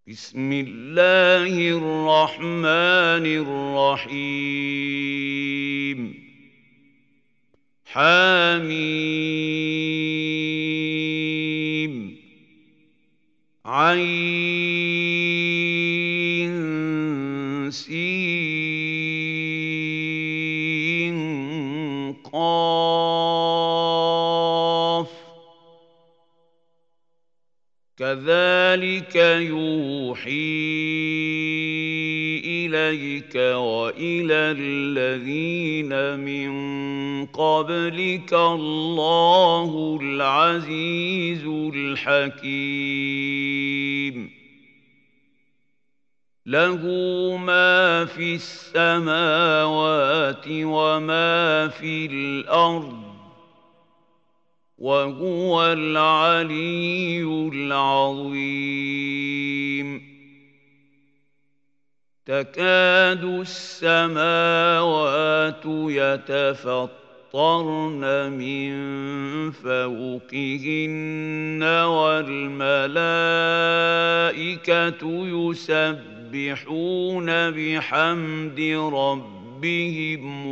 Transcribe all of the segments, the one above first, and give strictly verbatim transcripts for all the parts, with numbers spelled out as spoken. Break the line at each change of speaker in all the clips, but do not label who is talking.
بسم الله الرحمن الرحيم حميم عين سين قاف كذلك يوحي إليك وإلى الذين من قبلك الله العزيز الحكيم له ما في السماوات وما في الأرض وهو العلي العظيم تكاد السماوات يتفطرن من فوقهن والملائكة يسبحون بحمد ربهم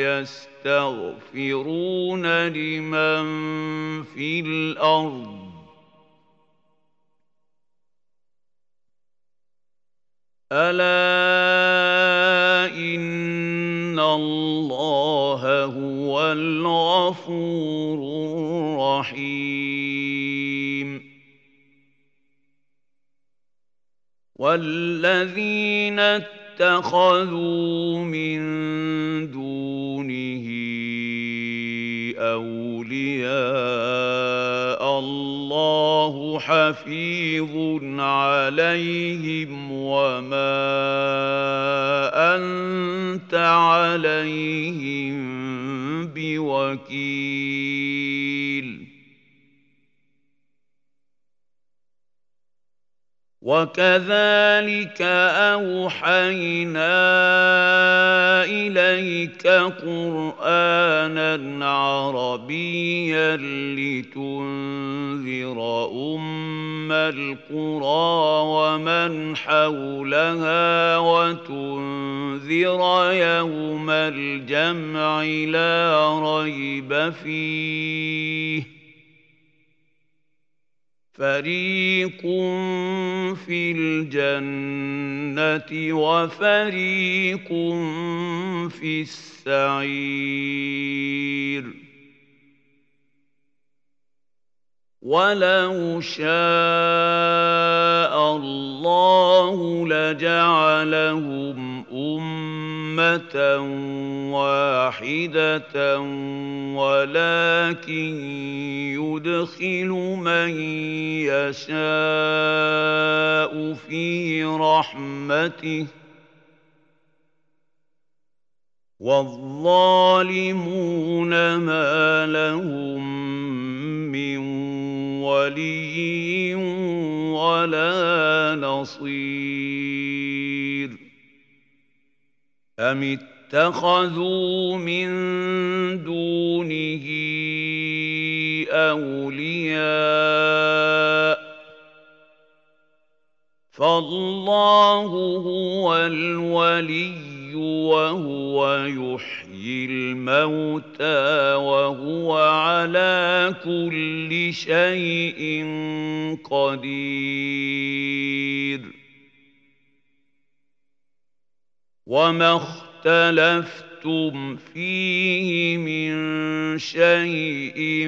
ويستغفرون لمن في الأرض ألا إن الله هو الغفور الرحيم والذين اتخذوا من دونه أولياء الله حفيظ عليهم وما أنت عليهم بوكيل وكذلك أوحينا إليك قرآناً عربياً لتنذر أم القرى ومن حولها وتنذر يوم الجمع لا ريب فيه فريق في الجنة وفريق في السعير ولو شاء الله لجعلهم أمة واحدة ولكن يدخل من يشاء في رحمته والظالمون ما لهم من ولي ولا نصير أم اتخذوا من دونه أولياء فالله هو الولي وهو يحيي الموتى وهو على كل شيء قدير وما اختلفتم فيه من شيء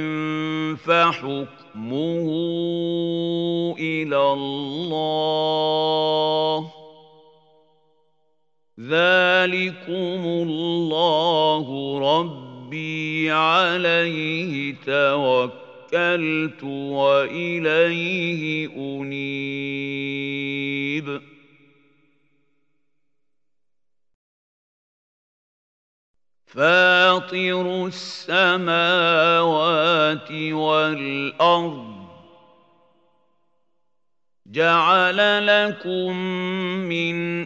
فحكمه إلى الله ذلكم الله ربي عليه توكلت وإليه أنيب فاطر السماوات والأرض جعل لكم من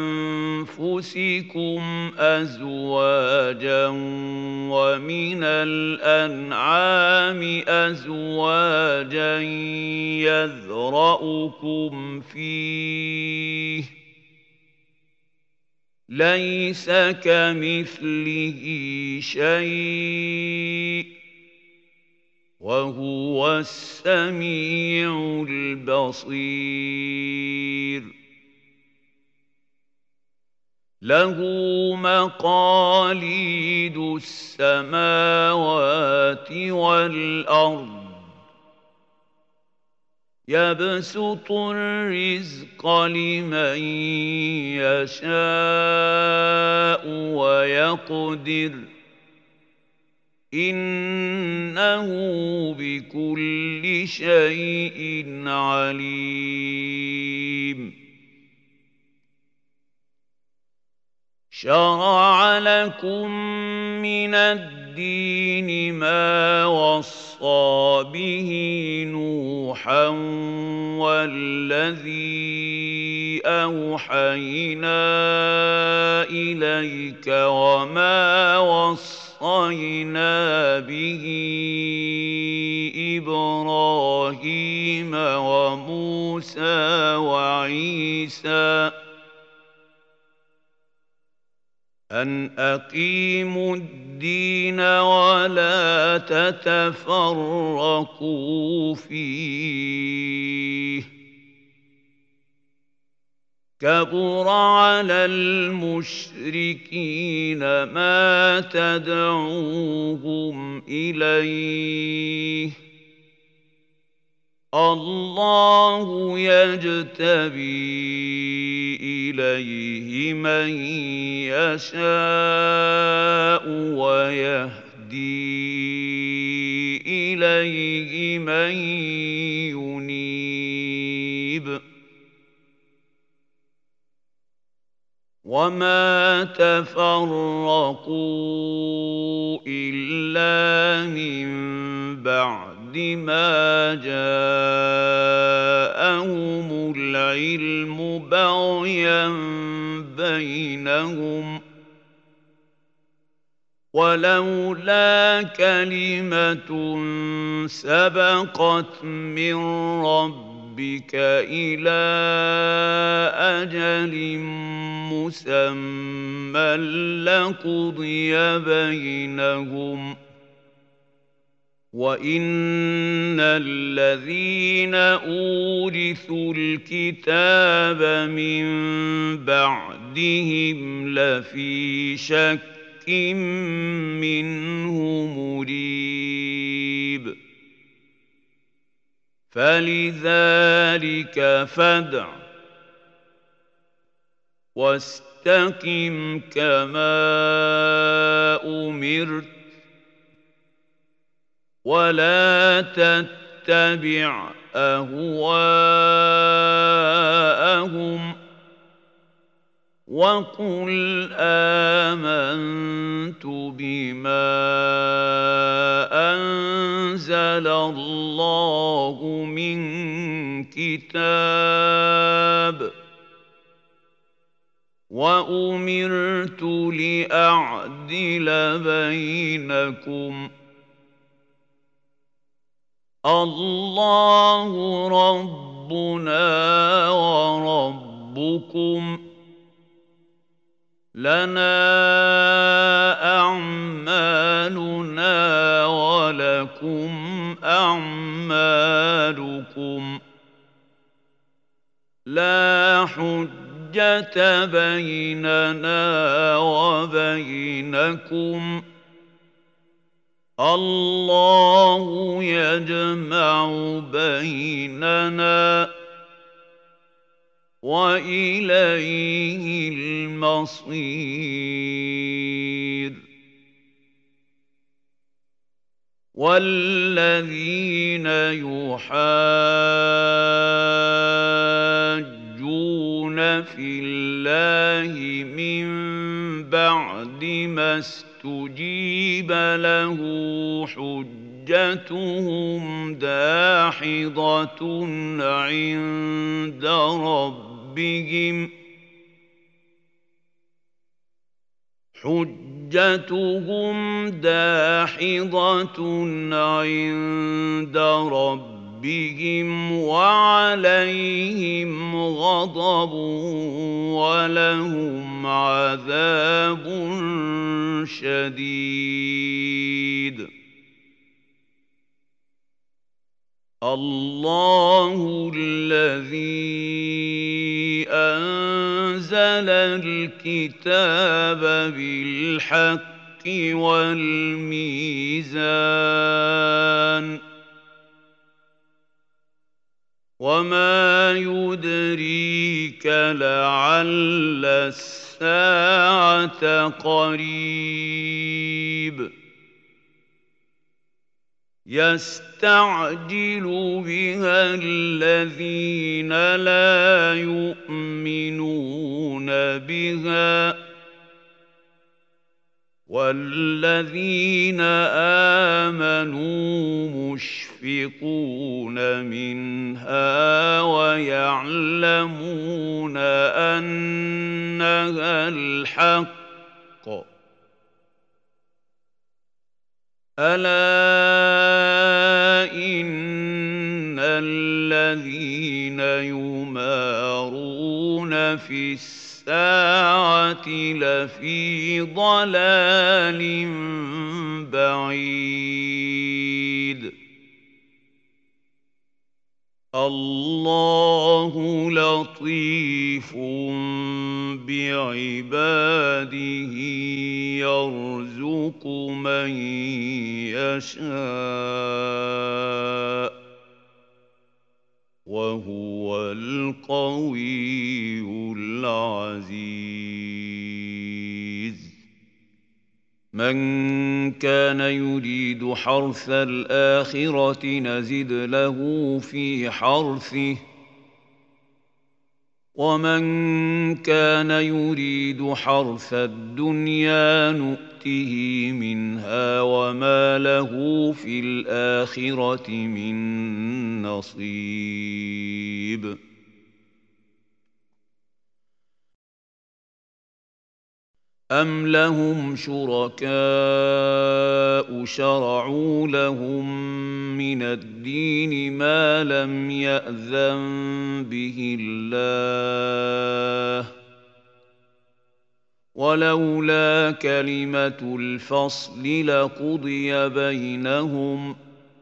أنفسكم أزواجا ومن الأنعام أزواجا يذرأكم فيه ليس كمثله شيء وهو السميع البصير له مقاليد السماوات والأرض يبسط الرزق لمن يشاء ويقدر إنه بكل شيء عليم شرع لكم من الدين ما وصى به نوحا والذي أوحينا إليك وما وصى وَصَّيْنَا بِهِ إِبْرَاهِيمَ وَمُوسَى وَعِيسَى أَنْ أَقِيمُوا الدِّينَ وَلَا تَتَفَرَّقُوا فِيهِ كبر على المشركين ما تدعوهم إليه الله يجتبي إليه من يشاء ويهدي إليه من ينيب وما تفرقوا إلا من بعد ما جاءهم العلم بغيا بينهم ولولا كلمة سبقت من ربهم ربك إلى أجل مسمى لقضي بينهم وإن الذين أورثوا الكتاب من بعدهم لفي شك منه مريب فلذلك فادع واستقم كما أمرت ولا تتبع أهواءهم وقل آمنت بما أنزل الله من كتاب وأمرت لأعدل بينكم الله ربنا وربكم لنا أعمالنا ولكم أعمالكم لا حجة بيننا وبينكم الله يجمع بيننا وإليه المصير والذين يحاجون في الله من بعد ما استجيب له حجتهم حجتهم داحضة عند ربهم حجتهم داحضة عند ربهم وعليهم غضب ولهم عذاب شديد. الله الذي أنزل الكتاب بالحق والميزان وما يدريك لعل الساعة قريب يستعجل بها الذين لا يؤمنون بها والذين آمنوا مشفقون منها ويعلمون أنها الحق ألا إن الذين يمارون في الساعة لفي ضلال بعيد. الله لطيف بعباده يرزق من يشاء وهو القوي العزيز. من كان يريد حرث الآخرة نزد له في حرثه ومن كان يريد حرث الدنيا نؤته منها وما له في الآخرة من نصيب. أم لهم شركاء شرعوا لهم من الدين ما لم يأذن به الله ولولا كلمة الفصل لقضي بينهم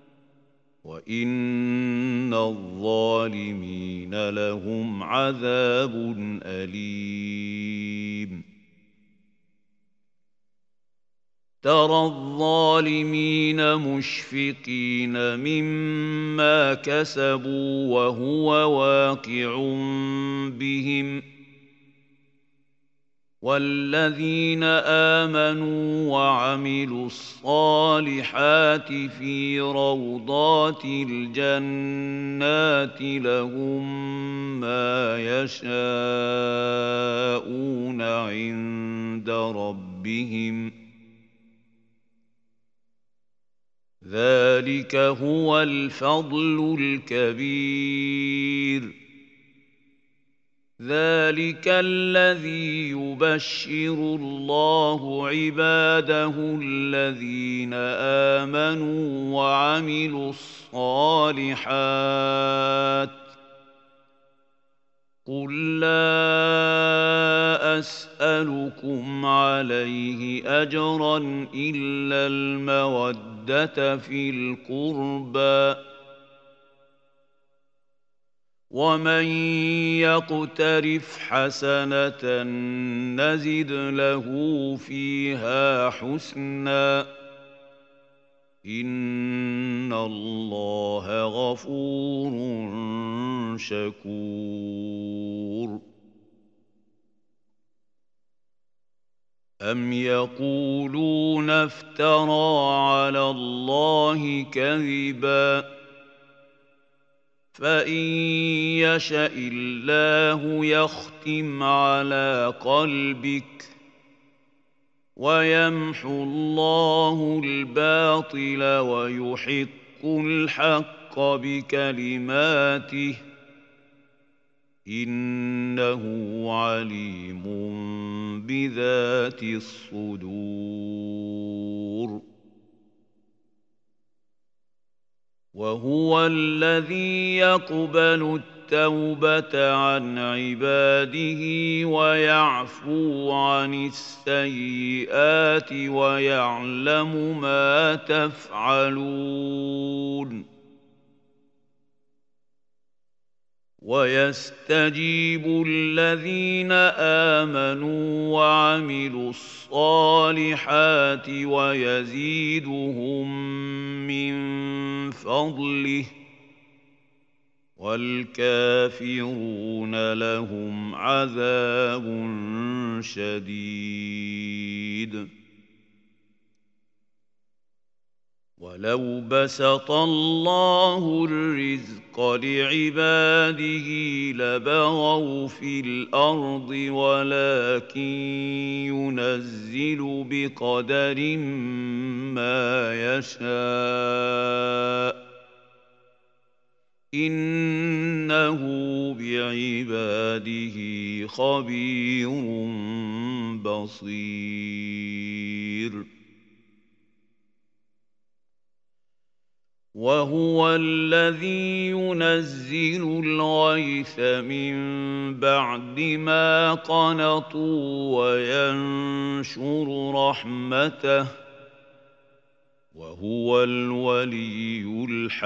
وإن الظالمين لهم عذاب أليم. ترى الظالمين مشفقين مما كسبوا وهو واقع بهم والذين آمنوا وعملوا الصالحات في روضات الجنات لهم ما يشاءون عند ربهم ذلك هو الفضل الكبير. ذلك الذي يبشر الله عباده الذين آمنوا وعملوا الصالحات قل لا أسألكم عليه أجرا إلا المودة في القربى ومن يقترف حسنة نزد له فيها حسنا إن الله غفور شكور. أم يقولون افترى على الله كذبا فإن يشأ الله يختم على قلبك ويمحو الله الباطل ويحق الحق بكلماته إنه عليم بذات الصدور وهو الذي يقبل التوبة عن عباده ويعفو عن السيئات ويعلم ما تفعلون ويستجيب الذين آمنوا وعملوا الصالحات ويزيدهم من فضله والكافرون لهم عذاب شديد ولو بسط الله الرزق لعباده لبغوا في الأرض ولكن ينزل بقدر ما يشاء إنه بعباده خبير بصير وهو الذي ينزل الغيث من بعد ما قنطوا وينشر رحمته وهو الولي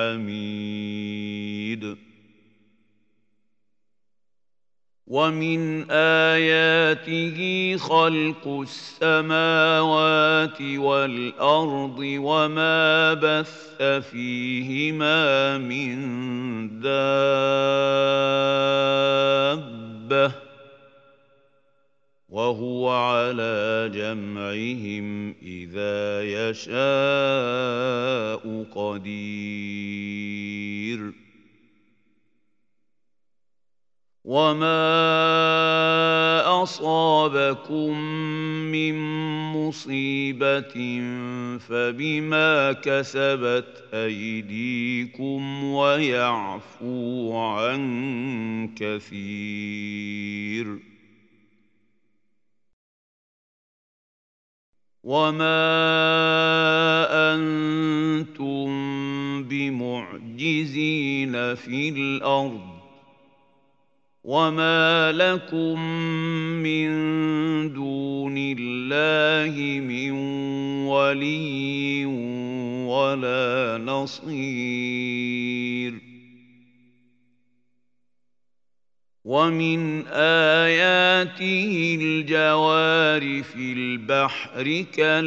الحميد ومن آياته خلق السماوات والأرض وما بث فيهما من دابة وهو على جمعهم إذا يشاء قدير وما أصابكم من مصيبة فبما كسبت أيديكم ويعفو عن كثير وما أنتم بمعجزين في الأرض وما لكم من دون الله من ولي ولا نصير ومن آياته الجوار في البحر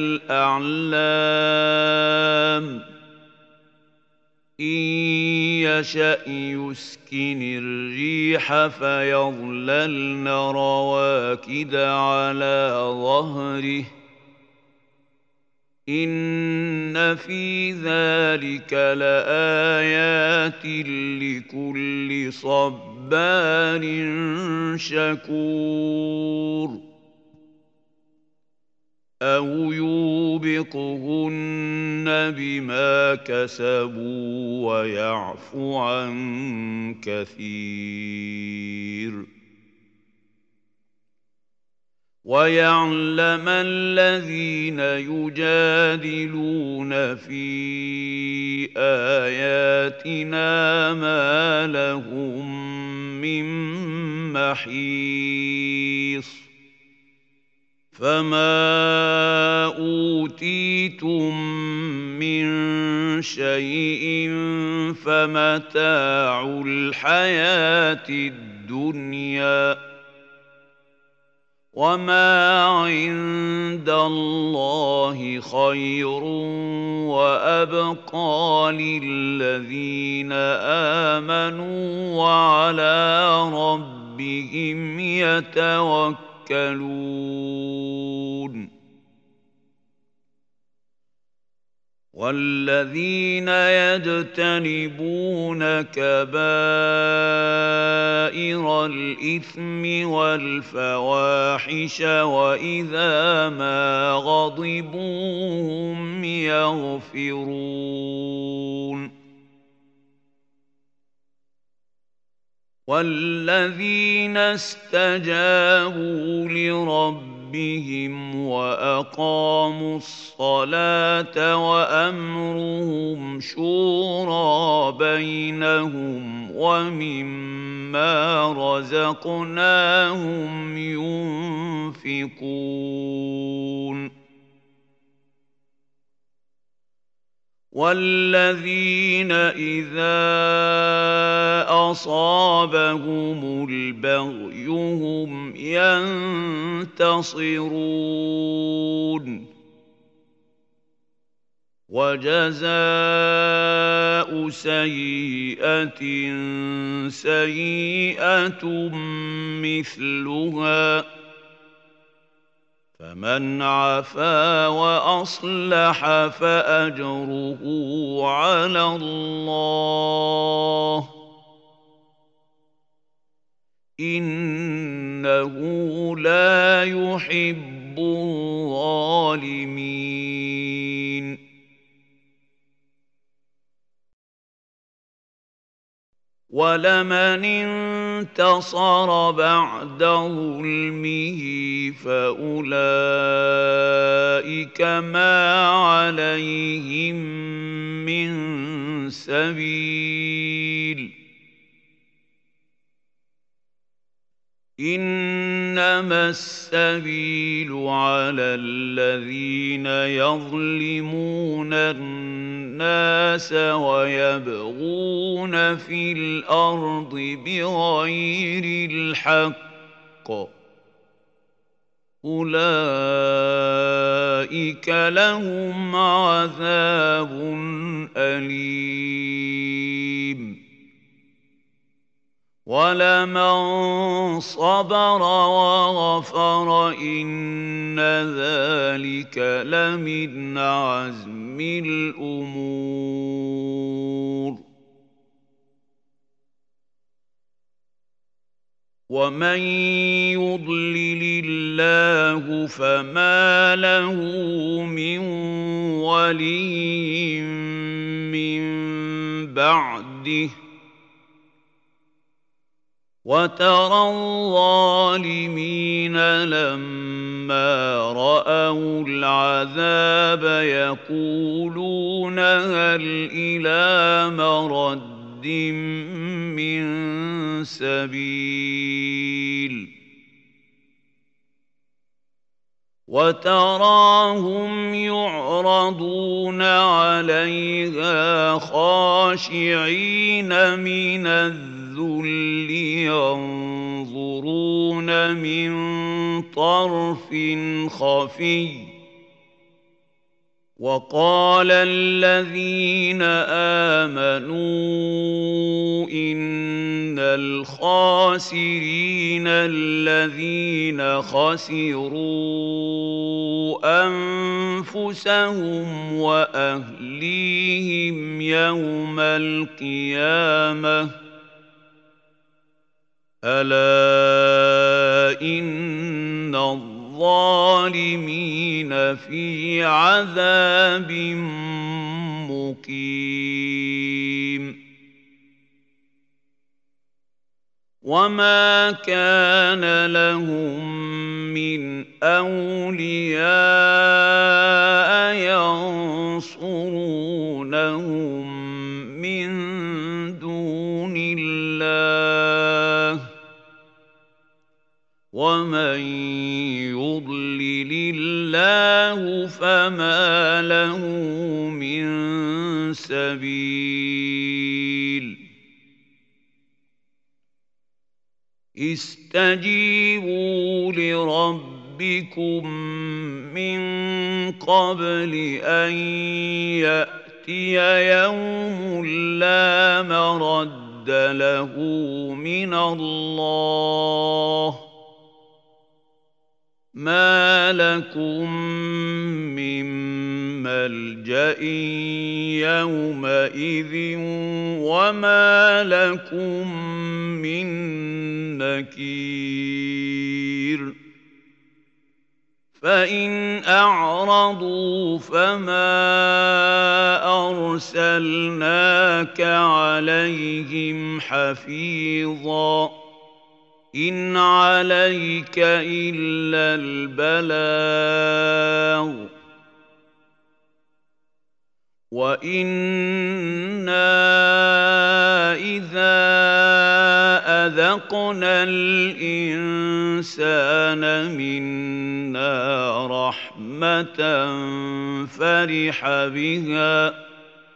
كالأعلام إن يشأ يسكن الريح فيظللن رواكد على ظهره إن في ذلك لآيات لكل صبار شكور أو يوبقهن بما كسبوا ويعفو عن كثير ويعلم الذين يجادلون في آياتنا ما لهم من محيص فما أوتيتم من شيء فمتاع الحياة الدنيا وما عند الله خير وأبقى للذين آمنوا وعلى ربهم يتوكلون والذين يجتنبون كبائر الإثم والفواحش وإذا ما غضبوا هم يغفرون والذين استجابوا لربهم وأقاموا الصلاة وأمرهم شورى بينهم ومما رزقناهم ينفقون والذين إذا أصابهم البغي هم ينتصرون وجزاء سيئة سيئة مثلها فمن عفا وأصلح فأجره على الله إنه لا يحب الظالمين ولمن انتصر بعد ظلمه فأولئك ما عليهم من سبيل إنما السبيل على الذين يظلمون الناس ويبغون في الأرض بغير الحق أولئك لهم عذاب أليم ولمن صبر وغفر إن ذلك لمن عزم الأمور ومن يضلل الله فما له من ولي من بعده وترى الظالمين لما رأوا العذاب يقولون هل إلى مرد من سبيل وتراهم يعرضون عليها خاشعين من الذل ينظرون من طرف خفي وقال الذين آمنوا إن الخاسرين الذين خسروا أنفسهم وأهليهم يوم القيامة ألا إن الظالمين في عذاب مقيم وما كان لهم من أولياء ينصرونهم من دون الله ومن يضلل الله فما له من سبيل استجيبوا لربكم من قبل أن يأتي يوم لا مرد له من الله ما لكم من ملجأ يومئذ وما لكم من نكير فإن أعرضوا فما أرسلناك عليهم حفيظا إن عليك إلا البلاغ وإنا إذا أذقنا الإنسان منا رحمة فرح بها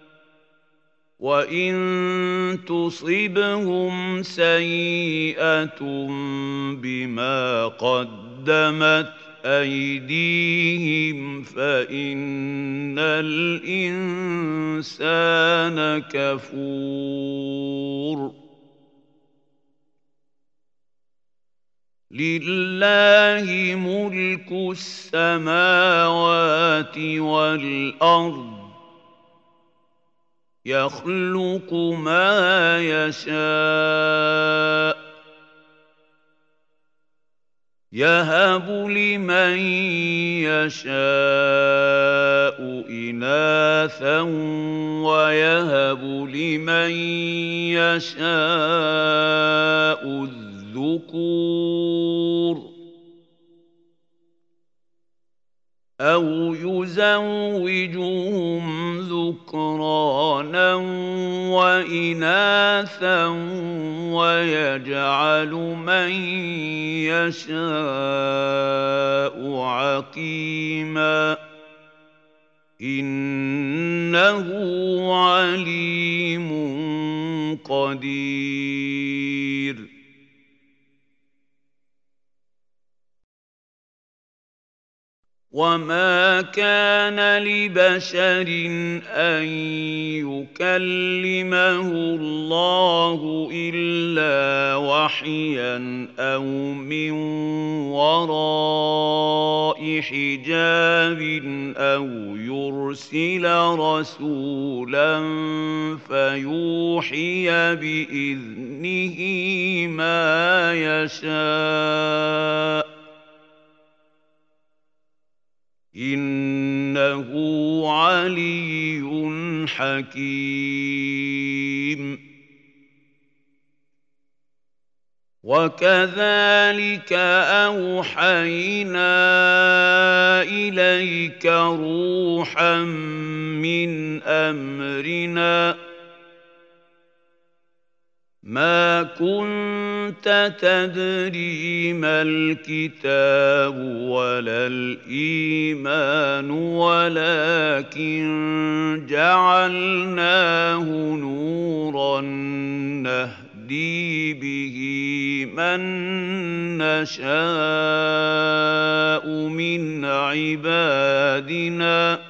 وإن تصبهم سيئة بما قدمت أيديهم فإن الإنسان كفور لله ملك السماوات والأرض يخلق ما يشاء يهب لمن يشاء إناثا ويهب لمن يشاء الذكور أو يزوجهم ذكرانا وإناثا ويجعل من يشاء عقيما إنه عليم قدير وما كان لبشر أن يكلمه الله إلا وحيا أو من وراء حجاب أو يرسل رسولا فيوحي بإذنه ما يشاء إنه علي حكيم وكذلك أوحينا إليك روحا من أمرنا ما كنت تدري ما الكتاب ولا الإيمان ولكن جعلناه نورا نهدي به من نشاء من عبادنا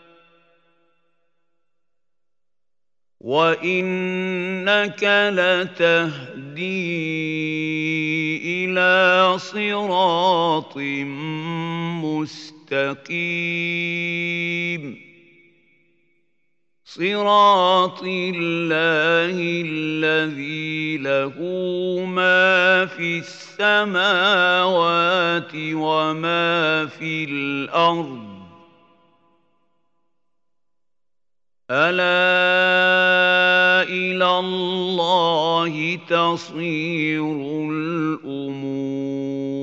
وإنك لتهدي إلى صراط مستقيم صراط الله الذي له ما في السماوات وما في الأرض ألا إلى الله تصير الأمور